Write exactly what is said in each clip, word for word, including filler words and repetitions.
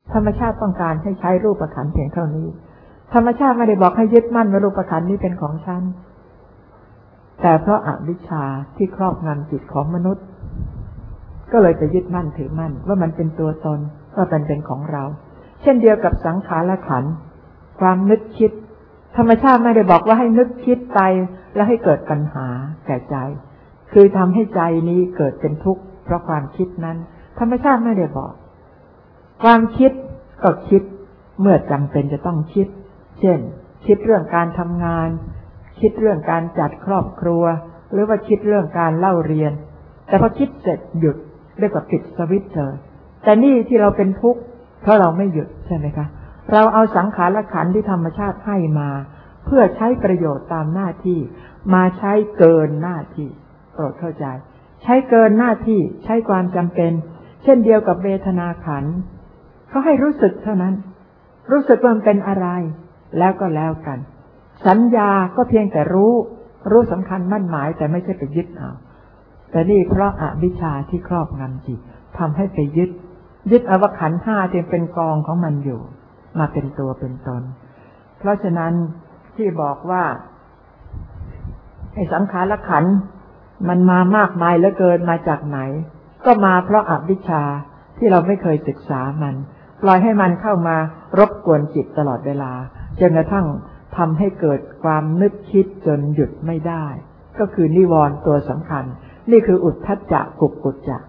ธรรมชาติต้องการให้ใช้รูปขันธ์เพียงเท่านี้ธรรมชาติไม่ได้บอกให้ยึดมั่นว่ารูปขันธ์นี้เป็นของฉันแต่เพราะอวิชชาที่ครอบงำจิตของมนุษย์ก็เลยไปยึดมั่นถือมั่นว่ามันเป็นตัวตนว่าเป็นเป็นของเราเช่นเดียวกับสังขารขันธ์ความนึกคิดธรรมชาติไม่ได้บอกว่าให้นึกคิดไปแล้วให้เกิดปัญหาแก่ใจคือทำให้ใจนี้เกิดเป็นทุกข์เพราะความคิดนั้นธรรมชาติไม่ได้บอกความคิดก็คิดเมื่อจำเป็นจะต้องคิดเช่นคิดเรื่องการทำงานคิดเรื่องการจัดครอบครัวหรือว่าคิดเรื่องการเล่าเรียนแต่พอคิดเสร็จหยุดเรียกว่าปิดสวิตช์เลยแต่นี่ที่เราเป็นทุกข์เพราะเราไม่หยุดใช่ไหมคะเราเอาสังขารขันธ์ที่ธรรมชาติให้มาเพื่อใช้ประโยชน์ตามหน้าที่มาใช้เกินหน้าที่โปรดเข้าใจใช้เกินหน้าที่ใช้ความจำเป็นเช่นเดียวกับเวทนาขันธ์เขาให้รู้สึกเท่านั้นรู้สึกว่ามันเป็นอะไรแล้วก็แล้วกันสัญญาก็เพียงแต่รู้รู้สำคัญมั่นหมายแต่ไม่ใช่ไปยึดเอาแต่นี่เพราะอวิชชาที่ครอบงำจิตทำให้ไปยึดยึดเอาว่าขันธ์ห้าที่เป็นกองของมันอยู่มาเป็นตัวเป็นตนเพราะฉะนั้นที่บอกว่าไอ้สังขารขันธ์มันมามากมายเหลือเกินมาจากไหนก็มาเพราะอวิชชาที่เราไม่เคยศึกษามันปล่อยให้มันเข้ามารบกวนจิตตลอดเวลาจนกระทั่งทำให้เกิดความนึกคิดจนหยุดไม่ได้ก็คือนิวรณ์ตัวสำคัญนี่คืออุทธัจจะกุกกุจจะ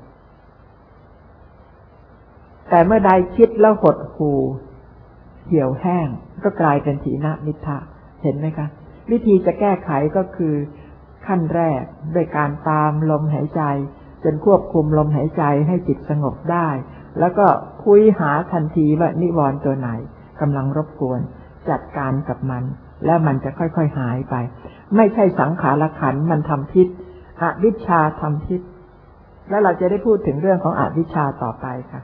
แต่เมื่อใดคิดแล้วหดหู่เหี่ยวแห้งก็กลายเป็นถีนมิทธะเห็นไหมคะวิธีจะแก้ไขก็คือขั้นแรกด้วยการตามลมหายใจจนควบคุมลมหายใจให้จิตสงบได้แล้วก็คุยหาทันทีว่านิวรณ์ตัวไหนกำลังรบกวนจัดการกับมันแล้วมันจะค่อยๆหายไปไม่ใช่สังขารขันธ์มันทำพิษอวิชชาทำพิษแล้วเราจะได้พูดถึงเรื่องของอวิชชาต่อไปค่ะ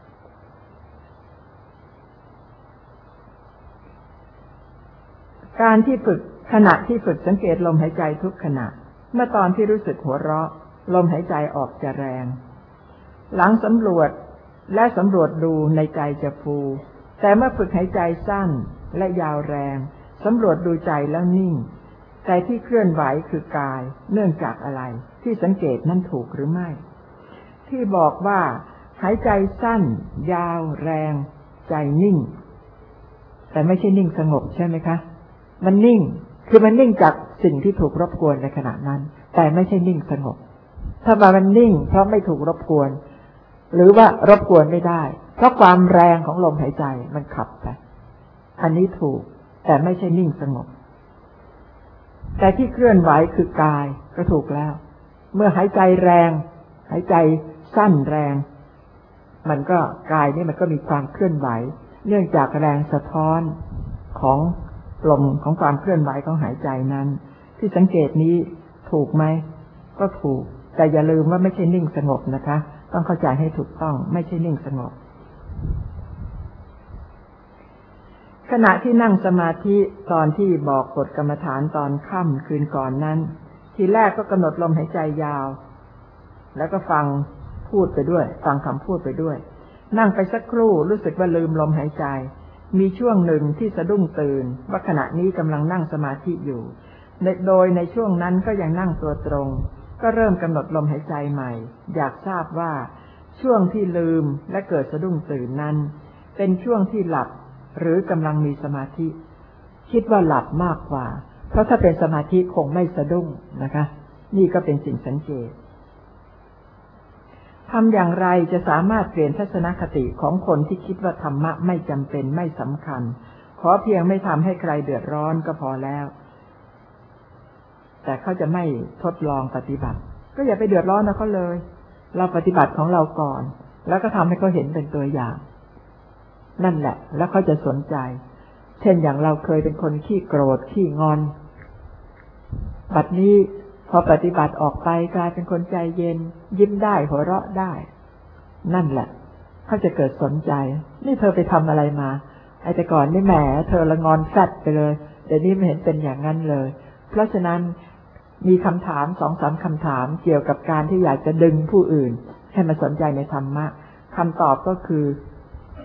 การที่ฝึกขณะที่ฝึกสังเกตลมหายใจทุกขณะเมื่อตอนที่รู้สึกหัวเราะลมหายใจออกจะแรงหลังสำรวจและสำรวจดูในใจจะฟูแต่เมื่อฝึกหายใจสั้นและยาวแรงสำรวจดูใจแล้วนิ่งใจที่เคลื่อนไหวคือกายเนื่องจากอะไรที่สังเกตนั้นถูกหรือไม่ที่บอกว่าหายใจสั้นยาวแรงใจนิ่งแต่ไม่ใช่นิ่งสงบใช่ไหมคะมันนิ่งคือมันนิ่งจากสิ่งที่ถูกรบกวนในขณะนั้นแต่ไม่ใช่นิ่งสงบถ้าว่ามันนิ่งเพราะไม่ถูกรบกวนหรือว่ารบกวนไม่ได้เพราะความแรงของลมหายใจมันขับไปอันนี้ถูกแต่ไม่ใช่นิ่งสงบแต่ที่เคลื่อนไหวคือกายก็ถูกแล้วเมื่อหายใจแรงหายใจสั้นแรงมันก็กายนี่มันก็มีความเคลื่อนไหวเนื่องจากแรงสะท้อนของลมของความเคลื่อนไหวของหายใจนั้นที่สังเกตนี้ถูกไหมก็ถูกแต่อย่าลืมว่าไม่ใช่นิ่งสงบนะคะต้องเข้าใจให้ถูกต้องไม่ใช่นิ่งสงบขณะที่นั่งสมาธิตอนที่บอกกฎกรรมฐานตอนค่ำคืนก่อนนั้นทีแรกก็กำหนดลมหายใจยาวแล้วก็ฟังพูดไปด้วยฟังคำพูดไปด้วยนั่งไปสักครู่รู้สึกว่าลืมลมหายใจมีช่วงหนึ่งที่สะดุ้งตื่นว่าขณะนี้กำลังนั่งสมาธิอยู่โดยในช่วงนั้นก็ยังนั่งตัวตรงก็เริ่มกำหนดลมหายใจใหม่อยากทราบว่าช่วงที่ลืมและเกิดสะดุ้งตื่นนั้นเป็นช่วงที่หลับหรือกำลังมีสมาธิคิดว่าหลับมากกว่าเพราะถ้าเป็นสมาธิคงไม่สะดุ้งนะคะนี่ก็เป็นสิ่งสังเกตทำอย่างไรจะสามารถเปลี่ยนทัศนคติของคนที่คิดว่าธรรมะไม่จำเป็นไม่สำคัญขอเพียงไม่ทำให้ใครเดือดร้อนก็พอแล้วแต่เขาจะไม่ทดลองปฏิบัติก็อย่าไปเดือดร้อนนะเขาเลยเราปฏิบัติของเราก่อนแล้วก็ทำให้เขาเห็นเป็นตัวอย่างนั่นแหละแล้วเขาจะสนใจเช่นอย่างเราเคยเป็นคนขี้โกรธขี้งอนบัดนี้พอปฏิบัติออกไปกลายเป็นคนใจเย็นยิ้มได้หัวเราะได้นั่นแหละเขาจะเกิดสนใจนี่เธอไปทำอะไรมาไอ้แต่ก่อนนี่แหมเธอละงอนแฟดไปเลยเดี๋ยวนี้ไม่เห็นเป็นอย่างนั้นเลยเพราะฉะนั้นมีคำถามสองสามคำถามเกี่ยวกับการที่อยากจะดึงผู้อื่นให้มาสนใจในธรรมะคำตอบก็คือ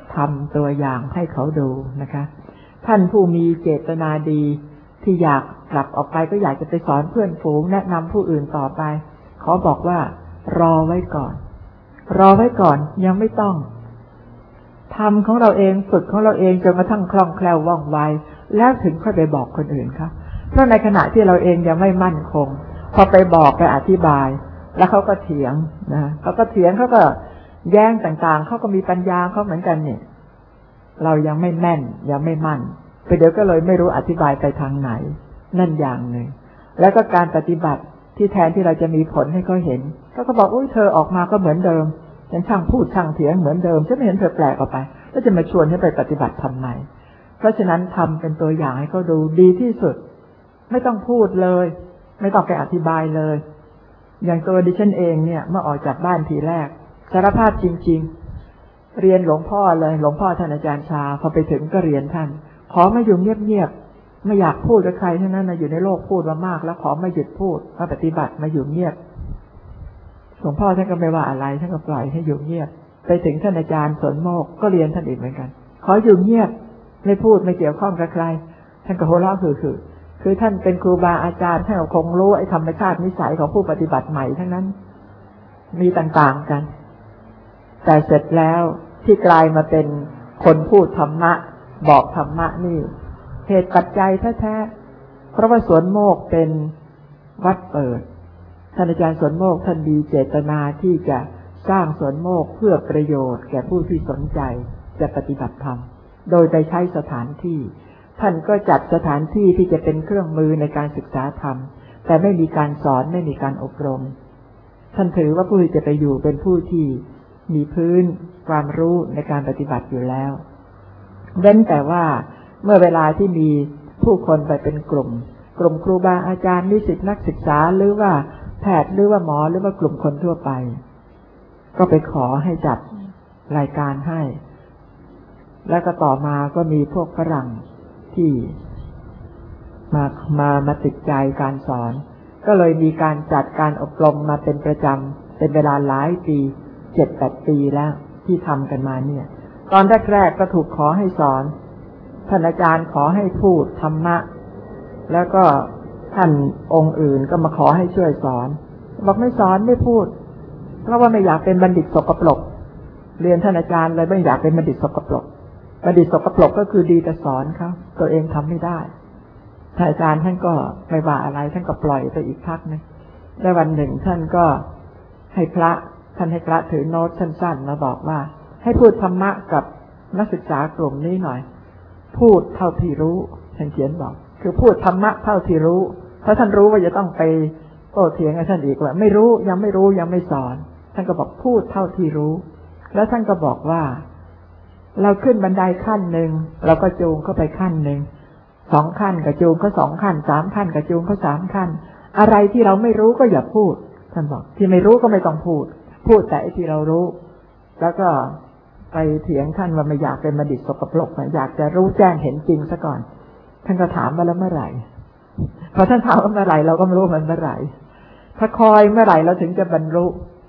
ทำตัวอย่างให้เขาดูนะคะท่านผู้มีเจตนาดีที่อยากกลับออกไปก็อยากจะไปสอนเพื่อนฝูงแนะนำผู้อื่นต่อไปขอบอกว่ารอไว้ก่อนรอไว้ก่อนยังไม่ต้องทำของเราเองฝึกของเราเองจนกระทั่งคล่องแคล่วว่องไวแล้วถึงค่อยไปบอกคนอื่นครับเพราะในขณะที่เราเองยังไม่มั่นคงพอไปบอกไปอธิบายแล้วเขาก็เถียงนะเขาก็เถียงเขาก็แย้งต่างๆเขาก็มีปัญญาเขาเหมือนกันเนี่ยเรายังไม่แม่นยังไม่มั่นไปเดี๋ยวก็เลยไม่รู้อธิบายไปทางไหนนั่นอย่างหนึ่งแล้วก็การปฏิบัติที่แทนที่เราจะมีผลให้เขาเห็นเขาก็บอกอุ้ยเธอออกมาก็เหมือนเดิมฉันช่างพูดช่างเถียงเหมือนเดิมฉันไม่เห็นเธอแปลกออกไปแล้วจะมาชวนให้ไปปฏิบัติทำไมเพราะฉะนั้นทำเป็นตัวอย่างให้เขาดูดีที่สุดไม่ต้องพูดเลยไม่ต้องไปอธิบายเลยอย่างตัวดิฉันเองเนี่ยเมื่อออกจากบ้านทีแรกสารภาพจริงๆเรียนหลวงพ่อเลยหลวงพ่อท่านอาจารย์ชาพอไปถึงก็เรียนท่านขอมาอยู่เงียบๆไม่อยากพูดกับใครทั้งนั้นนะอยู่ในโลกพูดมามากแล้วขอมาหยุดพูดมาปฏิบัติมาอยู่เงียบหลวงพ่อท่านก็ไม่ว่าอะไรท่านก็ปล่อยให้อยู่เงียบไปถึงท่านอาจารย์สนโมกก็เรียนท่านอีกเหมือนกันขออยู่เงียบไม่พูดไม่เกี่ยวข้องกับใครท่านก็หัวเราะคือคือคือท่านเป็นครูบาอาจารย์ท่านคงรู้ไอ้ธรรมชาตินิสัยของผู้ปฏิบัติใหม่ทั้งนั้นมีต่างๆกันแต่เสร็จแล้วที่กลายมาเป็นคนพูดธรรมะบอกธรรมะนี่เหตุปัจจัยแท้ๆเพราะว่าสวนโมกเป็นวัดเปิดท่านอาจารย์สวนโมกท่านมีเจตนาที่จะสร้างสวนโมกเพื่อประโยชน์แก่ผู้ที่สนใจจะปฏิบัติธรรมโดยไปใช้สถานที่ท่านก็จัดสถานที่ที่จะเป็นเครื่องมือในการศึกษาธรรมแต่ไม่มีการสอนไม่มีการอบรมท่านถือว่าผู้ที่จะไปอยู่เป็นผู้ที่มีพื้นความรู้ในการปฏิบัติอยู่แล้วเว้นแต่ว่าเมื่อเวลาที่มีผู้คนไปเป็นกลุ่มกลุ่มครูบาอาจารย์นิสิตนักศึกษาหรือว่าแพทย์หรือว่าหมอหรือว่ากลุ่มคนทั่วไปก็ไปขอให้จัดรายการให้แล้วก็ต่อมาก็มีพวกฝรั่งที่มามามาติดใจการสอนก็เลยมีการจัดการอบรมมาเป็นประจำเป็นเวลาหลายปีเจ็ดแปดปีแล้วที่ทำกันมาเนี่ยตอนแรกๆก็ถูกขอให้สอนท่านอาจารย์ขอให้พูดธรรมะแล้วก็ท่านองค์อื่นก็มาขอให้ช่วยสอนบอกไม่สอนไม่พูดเพราะว่าไม่อยากเป็นบัณฑิตสกปรกเรียนท่านอาจารย์เลยไม่อยากเป็นบัณฑิตสกปรกบัณฑิตสกปรกก็คือดีแต่สอนเขาตัวเองทำไม่ได้ท่านอาจารย์ท่านก็ไม่ว่าอะไรท่านก็ปล่อยไปอีกพักนึงแล้ววันหนึ่งท่านก็ให้พระท่านให้พระถือโน้ตสั้นๆมาบอกว่าให้พูดธรรมะกับนักศึกษากลุ่มนี้หน่อยพูดเท่าที่รู้ท่านเขียนบอกคือพูดธรรมะเท่าที่รู้เพราะท่านรู้ว่าจะต้องไปโต้เถียงกับท่านอีกว่าไม่รู้ยังไม่รู้ยังไม่สอนท่านก็บอกพูดเท่าที่รู้แล้วท่านก็บอกว่าเราขึ้นบันไดขั้นหนึ่งเราก็จูงเข้าไปขั้นหนึ่งสองขั้นก็จูงเขาสองขั้นสามขั้นก็จูงเขาสามขั้นอะไรที่เราไม่รู้ก็อย่าพูดท่านบอกที่ไม่รู้ก็ไม่ต้องพูดพูดแต่ที่เรารู้แล้วก็ไปเถียงท่านว่าไม่อยากเป็นบัณฑิตสกปรกอยากจะรู้แจ้งเห็นจริงซะก่อนท่านก็ถามว่าแล้วเมื่อไหร่พอท่านถามว่าเมื่อไหร่เราก็ไม่รู้มันเมื่อไหร่ถ้าคอยเมื่อไหร่เราถึงจะบรรลุ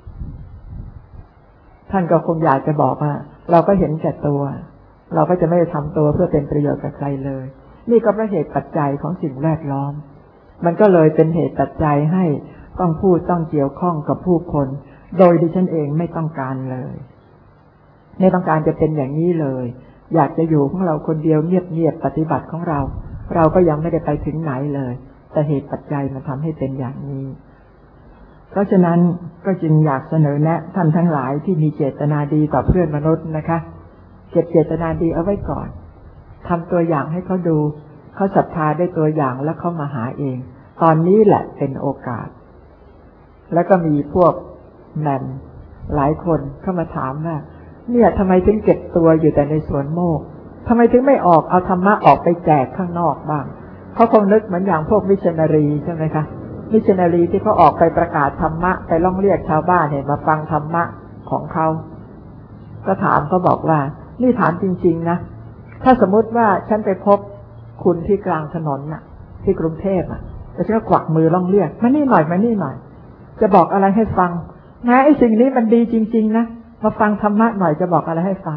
ท่านก็คงอยากจะบอกว่าเราก็เห็นแก่ตัวเราก็จะไม่ทำตัวเพื่อเป็นประโยชน์กับใครเลยนี่ก็เพราะเหตุปัจจัยของสิ่งแวดล้อมมันก็เลยเป็นเหตุปัจจัยให้ต้องพูดต้องเกี่ยวข้องกับผู้คนโดยดิฉันเองไม่ต้องการเลยไม่ต้องการจะเป็นอย่างนี้เลยอยากจะอยู่ของเราคนเดียวเงียบๆปฏิบัติของเราเราก็ยังไม่ได้ไปถึงไหนเลยแต่เหตุปัจจัยมันทำให้เป็นอย่างนี้เพราะฉะนั้นก็จึงอยากเสนอแนะท่านทั้งหลายที่มีเจตนาดีต่อเพื่อนมนุษย์นะคะเก็บเจตนาดีเอาไว้ก่อนทำตัวอย่างให้เขาดูเขาศรัทธาได้ตัวอย่างแล้วเขามาหาเองตอนนี้แหละเป็นโอกาสแล้วก็มีพวกแมนหลายคนเข้ามาถามว่าเนี่ยทำไมถึงเก็บตัวอยู่แต่ในสวนโมกทำไมถึงไม่ออกเอาธรรมะออกไปแจกข้างนอกบ้างเขาคงนึกเหมือนอย่างพวกมิชชันนารีใช่ไหมคะมิชชันนารีที่เขาออกไปประกาศธรรมะไปล่องเรียกชาวบ้านเนี่ยมาฟังธรรมะของเขาก็ถามเขาบอกว่านี่ถามจริงๆนะถ้าสมมติว่าฉันไปพบคุณที่กลางถนนน่ะที่กรุงเทพอ่ะแล้วฉันก็กวักมือล่องเรียกมานี่หน่อยมานี่หน่อยจะบอกอะไรให้ฟังนะไอ้สิ่งนี้มันดีจริงๆนะมาฟังธรรมะหน่อยจะบอกอะไรให้ฟัง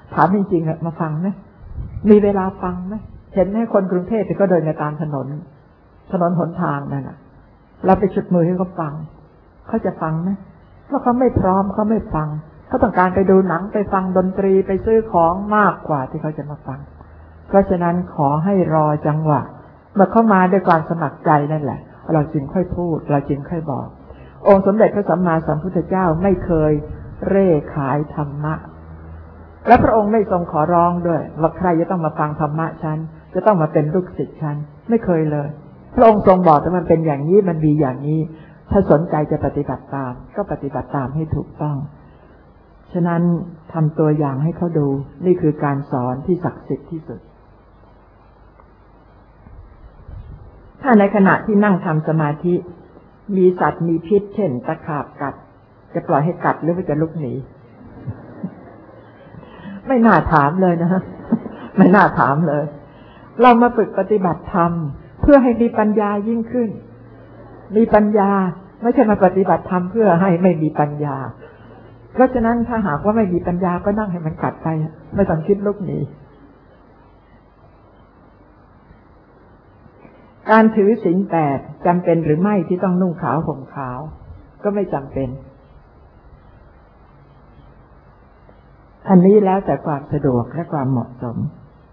ถามจริงๆอะมาฟังไหมมีเวลาฟังไหมเห็นไหมคนกรุงเทพที่ก็เดินในตามถนนถนนหนทางนั่นน่ะเราไปชุดมือให้เขาฟังเขาจะฟังไหมเพราะเขาไม่พร้อมเขาไม่ฟังเขาต้องการไปดูหนังไปฟังดนตรีไปซื้อของมากกว่าที่เขาจะมาฟังเพราะฉะนั้นขอให้รอจังหวะเมื่อเข้ามาด้วยความสมัครใจนั่นแหละเราจึงค่อยพูดเราจึงค่อยบอกองค์สมเด็จพระสัมมาสัมพุทธเจ้าไม่เคยเร่ขายธรรมะและพระองค์ไม่ทรงขอร้องด้วยว่าใครจะต้องมาฟังธรรมะฉันจะต้องมาเป็นลูกศิษย์ฉันไม่เคยเลยพระองค์ทรงบอกว่ามันเป็นอย่างนี้มันดีอย่างนี้ถ้าสนใจจะปฏิบัติตามก็ปฏิบัติตามให้ถูกต้องฉะนั้นทำตัวอย่างให้เขาดูนี่คือการสอนที่ศักดิ์สิทธิ์ที่สุดถ้าในขณะที่นั่งทำสมาธิมีสัตว์มีพิษเช่นตะขาบกัดจะปล่อยให้กัดหรือว่าจะลุกหนีไม่น่าถามเลยนะไม่น่าถามเลยเรามาฝึกปฏิบัติธรรมเพื่อให้มีปัญญายิ่งขึ้นมีปัญญาไม่ใช่มาปฏิบัติธรรมเพื่อให้ไม่มีปัญญาเพราะฉะนั้นถ้าหากว่าไม่มีปัญญาก็นั่งให้มันกัดไปไม่ต้องคิดลุกหนีการถือศีลแปดจำเป็นหรือไม่ที่ต้องนุ่งขาวห่มขาวก็ไม่จำเป็นอันนี้แล้วแต่ความสะดวกและความเหมาะสม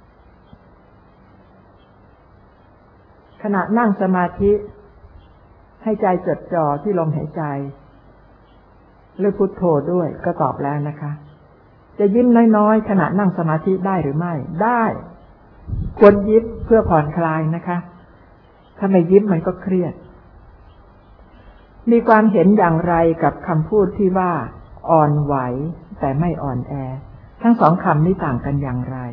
ขณะนั่งสมาธิให้ใจจดจ่อที่ลมหายใจหรือพุทโธด้วยก็ตอบแล้วนะคะจะยิ้มน้อยๆขณะนั่งสมาธิได้หรือไม่ได้ควรยิ้มเพื่อผ่อนคลายนะคะถ้าไม่ยิ้มมันก็เครียดมีความเห็นอย่างไรกับคำพูดที่ว่าอ่อนไหวแต่ไม่อ่อนแอทั้งสองคำนี้ต่างกันอย่างไร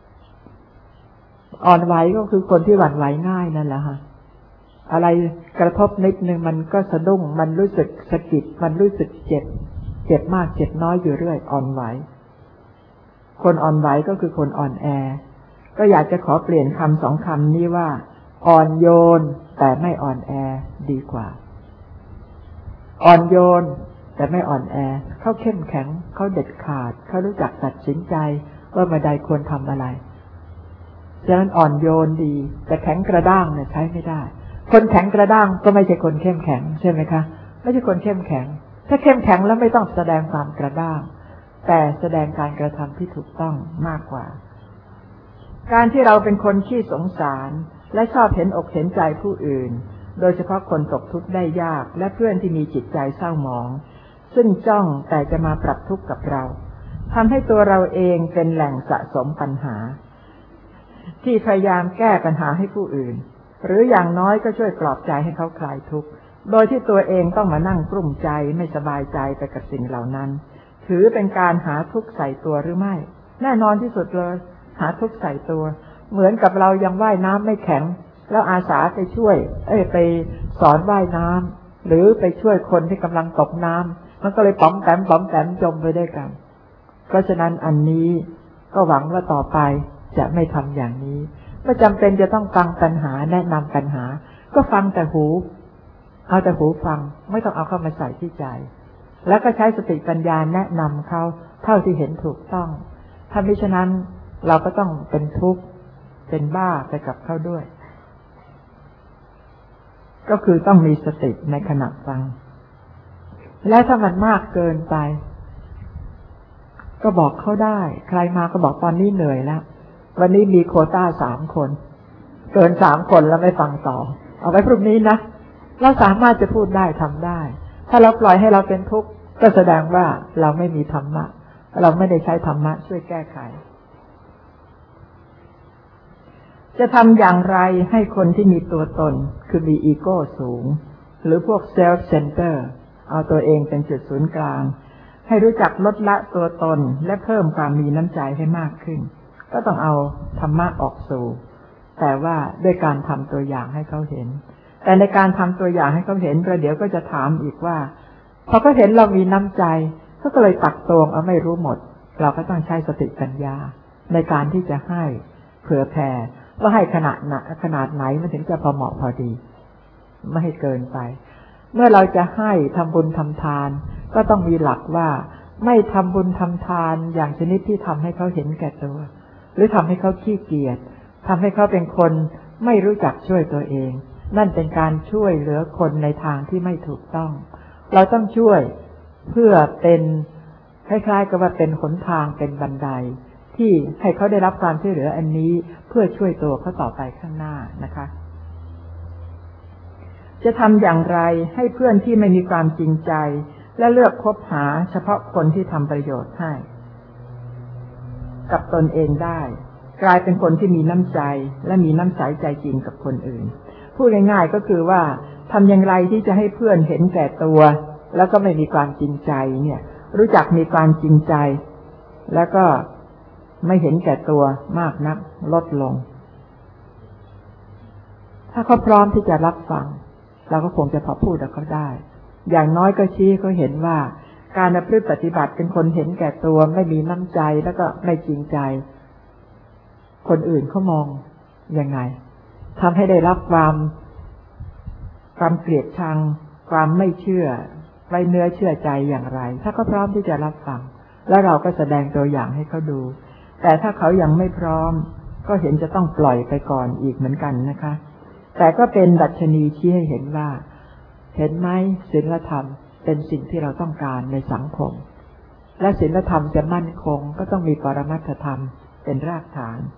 อ่อนไหวก็คือคนที่หวั่นไหวง่ายนั่นแหละค่ะอะไรกระทบนิดนึงมันก็สะดุ้งมันรู้สึกสะกิดมันรู้สึกเจ็บเจ็บมากเจ็บน้อยอยู่เรื่อยอ่อนไหวคนอ่อนไหวก็คือคนอ่อนแอก็อยากจะขอเปลี่ยนคำสองคำนี้ว่าอ่อนโยนแต่ไม่อ่อนแอดีกว่าอ่อนโยนแต่ไม่อ่อนแอเขาเข้มแข็งเขาเด็ดขาดเขารู้จักตัดสินใจว่าเมื่อใดควรทำอะไรฉะนั้นอ่อนโยนดีแต่แข็งกระด้างเนี่ยใช้ไม่ได้คนแข็งกระด้างก็ไม่ใช่คนเข้มแข็งใช่ไหมคะไม่ใช่คนเข้มแข็งถ้าเข้มแข็งแล้วไม่ต้องแสดงความกระด้างแต่แสดงการกระทำที่ถูกต้องมากกว่าการที่เราเป็นคนขี้สงสารและชอบเห็นอกเห็นใจผู้อื่นโดยเฉพาะคนตกทุกข์ได้ยากและเพื่อนที่มีจิตใจเศร้าหมองซึ่งจ้องแต่จะมาปรับทุกข์กับเราทำให้ตัวเราเองเป็นแหล่งสะสมปัญหาที่พยายามแก้ปัญหาให้ผู้อื่นหรืออย่างน้อยก็ช่วยปลอบใจให้เขาคลายทุกข์โดยที่ตัวเองต้องมานั่งกลุ้มใจไม่สบายใจไปกับสิ่งเหล่านั้นถือเป็นการหาทุกข์ใส่ตัวหรือไม่แน่นอนที่สุดเลยหาทุกข์ใส่ตัวเหมือนกับเรายังว่ายน้ำไม่แข็งแล้วอาสาไปช่วยเอ้ยไปสอนว่ายน้ำหรือไปช่วยคนที่กำลังตกน้ำมันก็เลยป๋อมแปมป๋อมแปมจมไปด้วยกันเพราะฉะนั้นอันนี้ก็หวังว่าต่อไปจะไม่ทำอย่างนี้ไม่จำเป็นจะต้องฟังปัญหาแนะนำปัญหาก็ฟังแต่หูเอาแต่หูฟังไม่ต้องเอาเข้ามาใส่ที่ใจแล้วก็ใช้สติปัญญาแนะนำเขาเท่าที่เห็นถูกต้องถ้าไม่ฉะนั้นเราก็ต้องเป็นทุกข์เป็นบ้าไปกับเขาด้วยก็คือต้องมีสติในขณะฟังและถ้ามันมากเกินไปก็บอกเขาได้ใครมาก็บอกตอนนี้เหนื่อยแล้ววันนี้มีโควต้าสามคนเกินสามคนแล้วไม่ฟังต่อเอาไว้พรุ่งนี้นะเราสามารถจะพูดได้ทำได้ถ้าเราปล่อยให้เราเป็นทุกข์ก็แสดงว่าเราไม่มีธรรมะเราไม่ได้ใช้ธรรมะช่วยแก้ไขจะทำอย่างไรให้คนที่มีตัวตนคือมีอีโก้สูงหรือพวกเซลฟ์เซนเตอร์เอาตัวเองเป็นจุดศูนย์กลางให้รู้จักลดละตัวตนและเพิ่มความมีน้ำใจให้มากขึ้นก็ต้องเอาธรรมะออกสู่แต่ว่าด้วยการทำตัวอย่างให้เขาเห็นแต่ในการทำตัวอย่างให้เขาเห็นประเดี๋ยวก็จะถามอีกว่าพอเขาเห็นเรามีน้ำใจเขาก็เลยตักตวงเอาไม่รู้หมดเราก็ต้องใช้สติปัญญาในการที่จะให้เผื่อแผ่ว่าให้ขนาดขนาดไหนมันถึงจะพอเหมาะพอดีไม่ให้เกินไปเมื่อเราจะให้ทำบุญทำทานก็ต้องมีหลักว่าไม่ทำบุญทำทานอย่างชนิดที่ทำให้เขาเห็นแก่ตัวหรือทำให้เขาขี้เกียจทำให้เขาเป็นคนไม่รู้จักช่วยตัวเองนั่นเป็นการช่วยเหลือคนในทางที่ไม่ถูกต้องเราต้องช่วยเพื่อเป็นคล้ายๆกับว่าเป็นหนทางเป็นบันไดที่ให้เขาได้รับความช่วยเหลืออันนี้เพื่อช่วยตัวเขาต่อไปข้างหน้านะคะจะทำอย่างไรให้เพื่อนที่ไม่มีความจริงใจและเลือกคบหาเฉพาะคนที่ทำประโยชน์ให้กับตนเองได้กลายเป็นคนที่มีน้ำใจและมีน้ำใสใจจริงกับคนอื่นพูดง่ายๆก็คือว่าทำอย่างไรที่จะให้เพื่อนเห็นแก่ตัวแล้วก็ไม่มีความจริงใจเนี่ยรู้จักมีความจริงใจแล้วก็ไม่เห็นแก่ตัวมากนักลดลงถ้าเขาพร้อมที่จะรับฟังเราก็คงจะพอพูดกับเขาได้อย่างน้อยก็ชี้เขาเห็นว่าการประพฤติปฏิบัติเป็นคนเห็นแก่ตัวไม่มีน้ำใจแล้วก็ไม่จริงใจคนอื่นเขามองยังไงทำให้ได้รับความความเกลียดชังความไม่เชื่อไว้เนื้อเชื่อใจอย่างไรถ้าเขาพร้อมที่จะรับฟังแล้วเราก็แสดงตัวอย่างให้เขาดูแต่ถ้าเขายังไม่พร้อมก็เห็นจะต้องปล่อยไปก่อนอีกเหมือนกันนะคะแต่ก็เป็นดัชนีชี้ให้เห็นว่าเห็นไหมศีลธรรมเป็นสิ่งที่เราต้องการในสังคมและศีลธรรมจะมั่นคงก็ต้องมีปรมัตถธรรมเป็นรากฐาน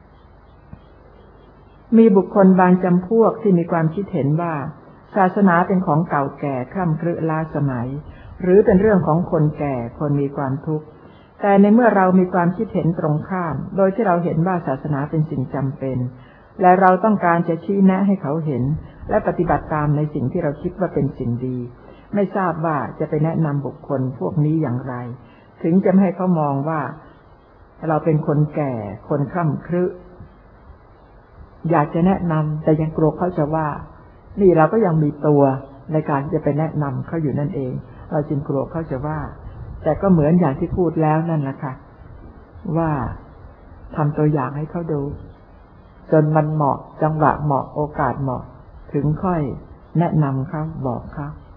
มีบุคคลบางจำพวกที่มีความคิดเห็นว่าศาสนาเป็นของเก่าแก่คร่ำครึล้าสมัยหรือเป็นเรื่องของคนแก่คนมีความทุกข์แต่ในเมื่อเรามีความคิดเห็นตรงข้ามโดยที่เราเห็นว่าศาสนาเป็นสิ่งจำเป็นและเราต้องการจะชี้แนะให้เขาเห็นและปฏิบัติตามในสิ่งที่เราคิดว่าเป็นสิ่งดีไม่ทราบว่าจะไปแนะนำบุคคลพวกนี้อย่างไรถึงจะไม่ให้เขามองว่าเราเป็นคนแก่คนคร่ำครึอยากจะแนะนำแต่ยังกลัวเขาจะว่านี่เราก็ยังมีตัวในการจะไปแนะนำเขาอยู่นั่นเองเราจึงกลัวเขาจะว่าแต่ก็เหมือนอย่างที่พูดแล้วนั่นแหละค่ะว่าทำตัวอย่างให้เขาดูจนมันเหมาะจังหวะเหมาะโอกาสเหมาะถึงค่อยแนะนำเขาบอกเขา